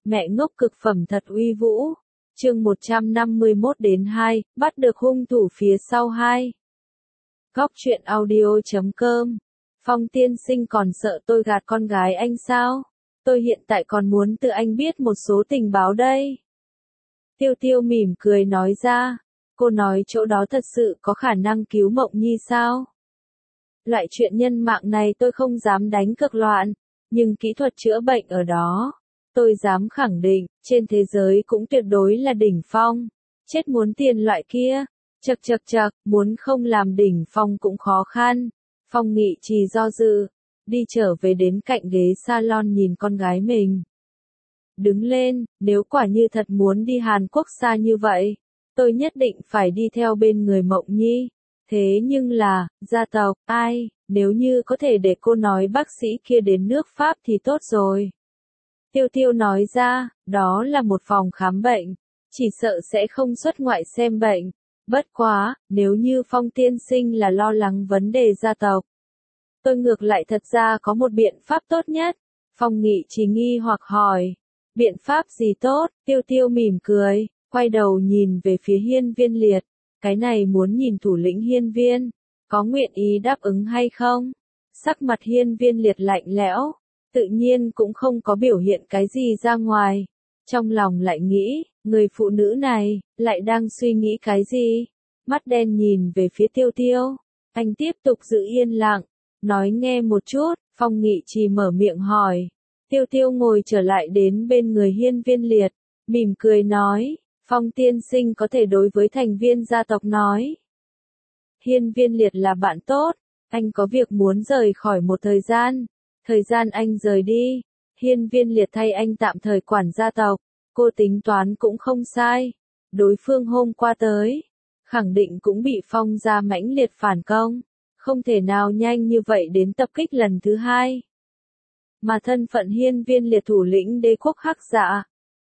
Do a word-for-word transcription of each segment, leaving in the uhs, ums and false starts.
Mẹ ngốc cực phẩm thật uy vũ. Chương một trăm năm mươi mốt đến hai, bắt được hung thủ phía sau hai. Góc truyện audio chấm com. Phong tiên sinh còn sợ tôi gạt con gái anh sao? Tôi hiện tại còn muốn tự anh biết một số tình báo đây. Tiêu Tiêu mỉm cười nói ra. Cô nói chỗ đó thật sự có khả năng cứu Mộng Nhi sao? Loại chuyện nhân mạng này tôi không dám đánh cược loạn, nhưng kỹ thuật chữa bệnh ở đó, tôi dám khẳng định, trên thế giới cũng tuyệt đối là đỉnh phong. Chết muốn tiền loại kia, chật chật chật, muốn không làm đỉnh phong cũng khó khăn. Phong Nghị Trì do dự, đi trở về đến cạnh ghế salon nhìn con gái mình. Đứng lên, nếu quả như thật muốn đi Hàn Quốc xa như vậy, tôi nhất định phải đi theo bên người Mộng Nhi. Thế nhưng là, gia tộc, ai, nếu như có thể để cô nói bác sĩ kia đến nước Pháp thì tốt rồi. Tiêu Tiêu nói ra, đó là một phòng khám bệnh, chỉ sợ sẽ không xuất ngoại xem bệnh. Bất quá, nếu như Phong tiên sinh là lo lắng vấn đề gia tộc, tôi ngược lại thật ra có một biện pháp tốt nhất. Phong Nghị Trì nghi hoặc hỏi, biện pháp gì tốt? Tiêu Tiêu mỉm cười, quay đầu nhìn về phía Hiên Viên Liệt, cái này muốn nhìn thủ lĩnh Hiên Viên, có nguyện ý đáp ứng hay không? Sắc mặt Hiên Viên Liệt lạnh lẽo, tự nhiên cũng không có biểu hiện cái gì ra ngoài. Trong lòng lại nghĩ, người phụ nữ này, lại đang suy nghĩ cái gì? Mắt đen nhìn về phía Tiêu Tiêu, anh tiếp tục giữ yên lặng, nói nghe một chút. Phong Nghị Trì mở miệng hỏi. Tiêu Tiêu ngồi trở lại đến bên người Hiên Viên Liệt, mỉm cười nói, Phong tiên sinh có thể đối với thành viên gia tộc nói. Hiên Viên Liệt là bạn tốt, anh có việc muốn rời khỏi một thời gian. Thời gian anh rời đi, Hiên Viên Liệt thay anh tạm thời quản gia tộc, cô tính toán cũng không sai. Đối phương hôm qua tới, khẳng định cũng bị Phong gia mãnh liệt phản công, không thể nào nhanh như vậy đến tập kích lần thứ hai. Mà thân phận Hiên Viên Liệt thủ lĩnh đế quốc Hắc Dạ,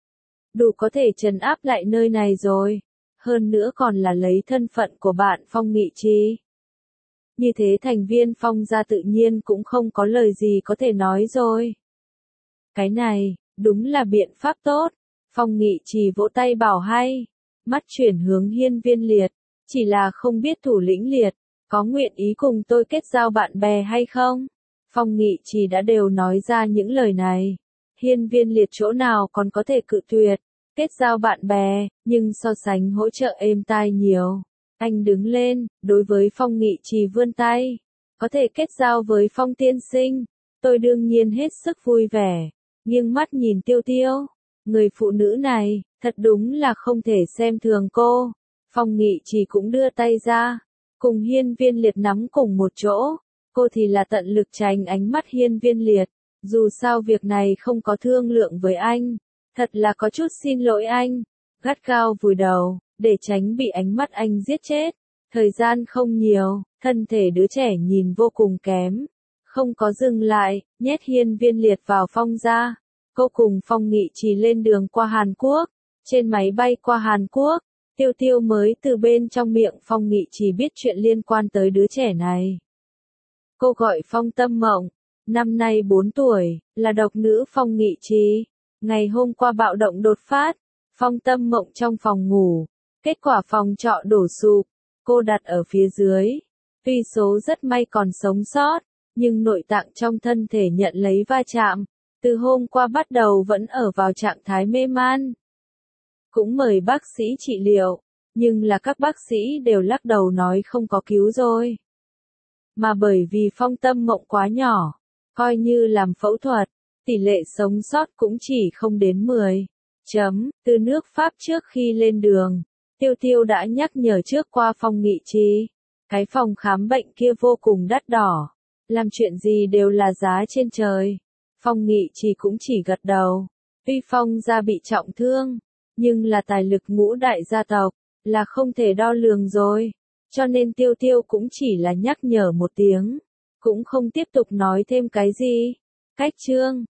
đủ có thể trấn áp lại nơi này rồi, hơn nữa còn là lấy thân phận của bạn Phong Nghị Trì. Như thế thành viên Phong gia tự nhiên cũng không có lời gì có thể nói rồi. Cái này, đúng là biện pháp tốt. Phong Nghị Trì vỗ tay bảo hay, mắt chuyển hướng Hiên Viên Liệt, chỉ là không biết thủ lĩnh Liệt, có nguyện ý cùng tôi kết giao bạn bè hay không? Phong Nghị Trì đã đều nói ra những lời này. Hiên Viên Liệt chỗ nào còn có thể cự tuyệt, kết giao bạn bè, nhưng so sánh hỗ trợ êm tai nhiều. Anh đứng lên, đối với Phong Nghị Trì vươn tay, có thể kết giao với Phong tiên sinh, tôi đương nhiên hết sức vui vẻ, nghiêng mắt nhìn Tiêu Tiêu, người phụ nữ này, thật đúng là không thể xem thường cô. Phong Nghị Trì cũng đưa tay ra, cùng Hiên Viên Liệt nắm cùng một chỗ, cô thì là tận lực tránh ánh mắt Hiên Viên Liệt, dù sao việc này không có thương lượng với anh, thật là có chút xin lỗi anh, gắt gao vùi đầu, để tránh bị ánh mắt anh giết chết. Thời gian không nhiều, thân thể đứa trẻ nhìn vô cùng kém, không có dừng lại, nhét Hiên Viên Liệt vào Phong gia. Cô cùng Phong Nghị Trì lên đường qua Hàn Quốc, trên máy bay qua Hàn Quốc, Tiêu Tiêu mới từ bên trong miệng Phong Nghị Trì biết chuyện liên quan tới đứa trẻ này. Cô gọi Phong Tâm Mộng, năm nay bốn tuổi, là độc nữ Phong Nghị Trì. Ngày hôm qua bạo động đột phát, Phong Tâm Mộng trong phòng ngủ, kết quả phòng trọ đổ sụp, cô đặt ở phía dưới. Tuy số rất may còn sống sót, nhưng nội tạng trong thân thể nhận lấy va chạm, từ hôm qua bắt đầu vẫn ở vào trạng thái mê man. Cũng mời bác sĩ trị liệu, nhưng là các bác sĩ đều lắc đầu nói không có cứu rồi. Mà bởi vì Phong Tâm Mộng quá nhỏ, coi như làm phẫu thuật, tỷ lệ sống sót cũng chỉ không đến mười. Chấm, từ nước Pháp trước khi lên đường, Tiêu Tiêu đã nhắc nhở trước qua Phong Nghị Trì. Cái phòng khám bệnh kia vô cùng đắt đỏ, làm chuyện gì đều là giá trên trời. Phong Nghị Trì cũng chỉ gật đầu. Tuy Phong gia bị trọng thương, nhưng là tài lực ngũ đại gia tộc, là không thể đo lường rồi. Cho nên Tiêu Tiêu cũng chỉ là nhắc nhở một tiếng, cũng không tiếp tục nói thêm cái gì. Cách chương